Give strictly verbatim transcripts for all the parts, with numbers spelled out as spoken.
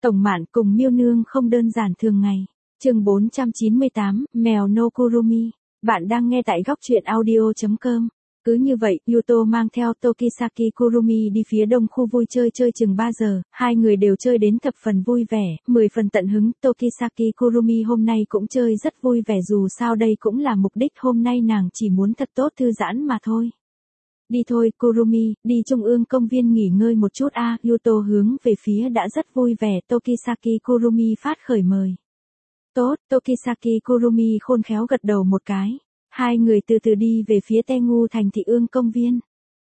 Tổng Mạn cùng Miêu Nương không đơn giản thường ngày. Chương bốn trăm chín mươi tám, mèo no Kurumi. Bạn đang nghe tại góc truyện audio chấm com. Cứ như vậy, Yuto mang theo Tokisaki Kurumi đi phía đông khu vui chơi chơi chừng ba giờ, hai người đều chơi đến thập phần vui vẻ, mười phần tận hứng. Tokisaki Kurumi hôm nay cũng chơi rất vui vẻ, dù sao đây cũng là mục đích hôm nay nàng chỉ muốn thật tốt thư giãn mà thôi. Đi thôi Kurumi, đi trung ương công viên nghỉ ngơi một chút a. À, Yuto hướng về phía đã rất vui vẻ Tokisaki Kurumi phát khởi mời. Tốt, Tokisaki Kurumi khôn khéo gật đầu một cái. Hai người từ từ đi về phía Tengu thành thị ương công viên.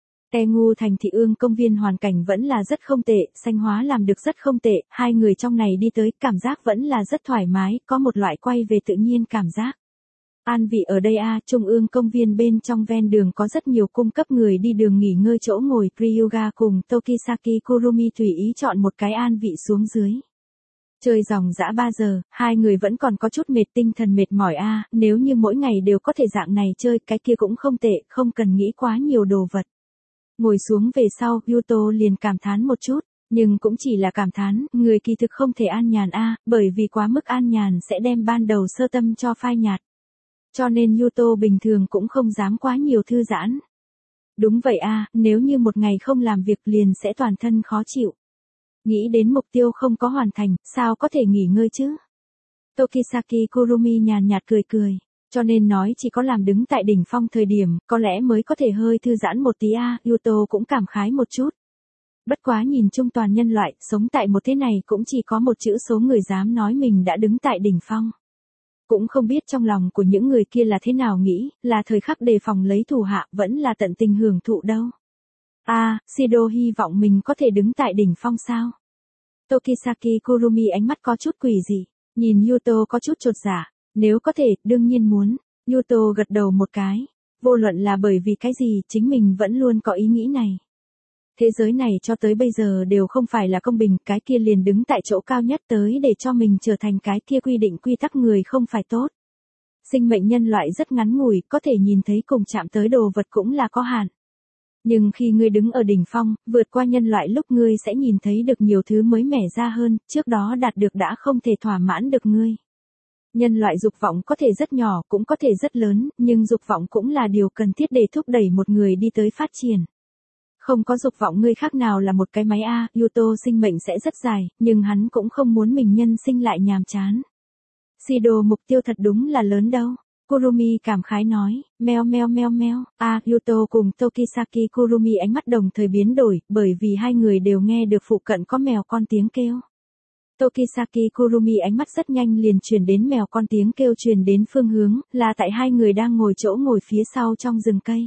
Tengu thành thị ương công viên hoàn cảnh vẫn là rất không tệ, xanh hóa làm được rất không tệ, hai người trong này đi tới cảm giác vẫn là rất thoải mái, có một loại quay về tự nhiên cảm giác. An vị ở đây a, à, trung ương công viên bên trong ven đường có rất nhiều cung cấp người đi đường nghỉ ngơi chỗ ngồi. Ryuga cùng Tokisaki Kurumi tùy ý chọn một cái an vị xuống dưới. Chơi dòng dã ba giờ, hai người vẫn còn có chút mệt, tinh thần mệt mỏi a, à, nếu như mỗi ngày đều có thể dạng này chơi cái kia cũng không tệ, không cần nghĩ quá nhiều đồ vật. Ngồi xuống về sau, Yuto liền cảm thán một chút, nhưng cũng chỉ là cảm thán, người kỳ thực không thể an nhàn a, à, bởi vì quá mức an nhàn sẽ đem ban đầu sơ tâm cho phai nhạt. Cho nên Yuto bình thường cũng không dám quá nhiều thư giãn. Đúng vậy a, à, nếu như một ngày không làm việc liền sẽ toàn thân khó chịu. Nghĩ đến mục tiêu không có hoàn thành, sao có thể nghỉ ngơi chứ? Tokisaki Kurumi nhàn nhạt cười cười, cho nên nói chỉ có làm đứng tại đỉnh phong thời điểm, có lẽ mới có thể hơi thư giãn một tí a, à, Yuto cũng cảm khái một chút. Bất quá nhìn chung toàn nhân loại, sống tại một thế này cũng chỉ có một chữ số người dám nói mình đã đứng tại đỉnh phong. Cũng không biết trong lòng của những người kia là thế nào nghĩ, là thời khắc đề phòng lấy thủ hạ, vẫn là tận tình hưởng thụ đâu. A, à, Shido hy vọng mình có thể đứng tại đỉnh phong sao? Tokisaki Kurumi ánh mắt có chút quỷ dị, nhìn Yuto có chút chột dạ, nếu có thể, đương nhiên muốn. Yuto gật đầu một cái, vô luận là bởi vì cái gì, chính mình vẫn luôn có ý nghĩ này. Thế giới này cho tới bây giờ đều không phải là công bình, cái kia liền đứng tại chỗ cao nhất tới để cho mình trở thành cái kia quy định quy tắc người không phải tốt. Sinh mệnh nhân loại rất ngắn ngủi, có thể nhìn thấy cùng chạm tới đồ vật cũng là có hạn. Nhưng khi ngươi đứng ở đỉnh phong, vượt qua nhân loại lúc ngươi sẽ nhìn thấy được nhiều thứ mới mẻ ra hơn, trước đó đạt được đã không thể thỏa mãn được ngươi. Nhân loại dục vọng có thể rất nhỏ, cũng có thể rất lớn, nhưng dục vọng cũng là điều cần thiết để thúc đẩy một người đi tới phát triển. Không có dục vọng ngươi khác nào là một cái máy a, Yuto sinh mệnh sẽ rất dài, nhưng hắn cũng không muốn mình nhân sinh lại nhàm chán. Shido mục tiêu thật đúng là lớn đâu. Kurumi cảm khái nói, meo meo meo meo, a, à, Yuto cùng Tokisaki Kurumi ánh mắt đồng thời biến đổi, bởi vì hai người đều nghe được phụ cận có mèo con tiếng kêu. Tokisaki Kurumi ánh mắt rất nhanh liền truyền đến mèo con tiếng kêu truyền đến phương hướng, là tại hai người đang ngồi chỗ ngồi phía sau trong rừng cây.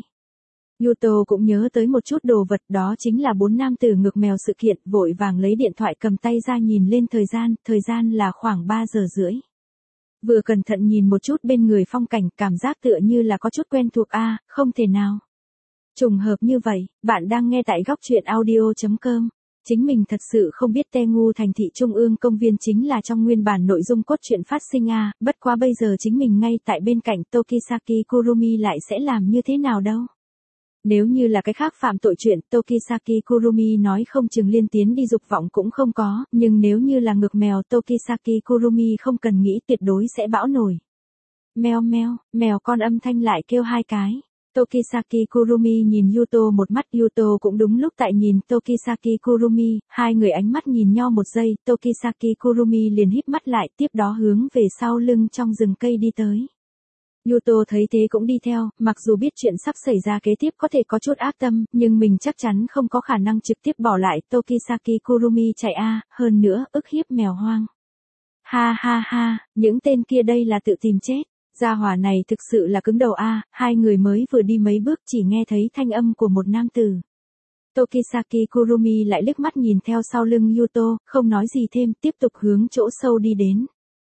Yuto cũng nhớ tới một chút đồ vật, đó chính là bốn nam tử ngược mèo sự kiện, vội vàng lấy điện thoại cầm tay ra nhìn lên thời gian, thời gian là khoảng ba giờ rưỡi. Vừa cẩn thận nhìn một chút bên người phong cảnh, cảm giác tựa như là có chút quen thuộc a, à, không thể nào. Trùng hợp như vậy, bạn đang nghe tại góc truyện audio chấm com. Chính mình thật sự không biết Tengu thành thị trung ương công viên chính là trong nguyên bản nội dung cốt truyện phát sinh a, à, bất quá bây giờ chính mình ngay tại bên cạnh Tokisaki Kurumi lại sẽ làm như thế nào đâu. Nếu như là cái khác phạm tội chuyện, Tokisaki Kurumi nói không chừng liên tiến đi dục vọng cũng không có, nhưng nếu như là ngược mèo Tokisaki Kurumi không cần nghĩ tuyệt đối sẽ bão nổi. Meo meo, mèo con âm thanh lại kêu hai cái. Tokisaki Kurumi nhìn Yuto một mắt, Yuto cũng đúng lúc tại nhìn Tokisaki Kurumi, hai người ánh mắt nhìn nhau một giây, Tokisaki Kurumi liền híp mắt lại, tiếp đó hướng về sau lưng trong rừng cây đi tới. Yuto thấy thế cũng đi theo, mặc dù biết chuyện sắp xảy ra kế tiếp có thể có chút ác tâm, nhưng mình chắc chắn không có khả năng trực tiếp bỏ lại Tokisaki Kurumi chạy a, à, hơn nữa, ức hiếp mèo hoang. Ha ha ha, những tên kia đây là tự tìm chết, gia hỏa này thực sự là cứng đầu a, à, hai người mới vừa đi mấy bước chỉ nghe thấy thanh âm của một nam tử. Tokisaki Kurumi lại liếc mắt nhìn theo sau lưng Yuto, không nói gì thêm, tiếp tục hướng chỗ sâu đi đến.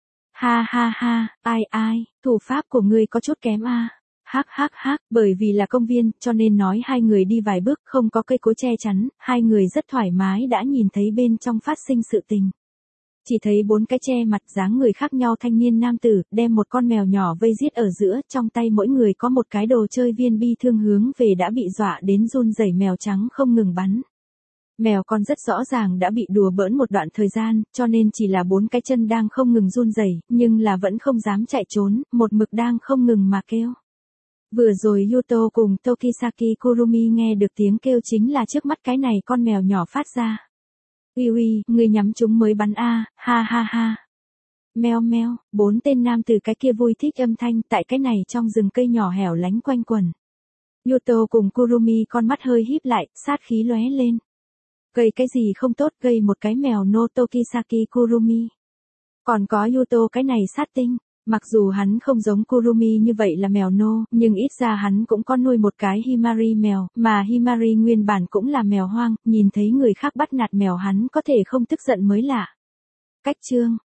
Ha ha ha, ai ai, thủ pháp của ngươi có chút kém a. À. Hắc hắc hắc, bởi vì là công viên, cho nên nói hai người đi vài bước không có cây cối che chắn, hai người rất thoải mái đã nhìn thấy bên trong phát sinh sự tình. Chỉ thấy bốn cái che mặt dáng người khác nhau thanh niên nam tử, đem một con mèo nhỏ vây giết ở giữa, trong tay mỗi người có một cái đồ chơi viên bi thương hướng về đã bị dọa đến run rẩy mèo trắng không ngừng bắn. Mèo con rất rõ ràng đã bị đùa bỡn một đoạn thời gian, cho nên chỉ là bốn cái chân đang không ngừng run rẩy, nhưng là vẫn không dám chạy trốn, một mực đang không ngừng mà kêu. Vừa rồi Yuto cùng Tokisaki Kurumi nghe được tiếng kêu chính là trước mắt cái này con mèo nhỏ phát ra. Uy uy, người nhắm chúng mới bắn a, ha ha ha. Meo meo, bốn tên nam từ cái kia vui thích âm thanh tại cái này trong rừng cây nhỏ hẻo lánh quanh quẩn. Yuto cùng Kurumi con mắt hơi híp lại, sát khí lóe lên. Gây cái gì không tốt, gây một cái mèo no Tokisaki Kurumi. Còn có Yuto cái này sát tinh, mặc dù hắn không giống Kurumi như vậy là mèo no, nhưng ít ra hắn cũng có nuôi một cái Himari mèo, mà Himari nguyên bản cũng là mèo hoang, nhìn thấy người khác bắt nạt mèo hắn có thể không tức giận mới lạ. Cách chương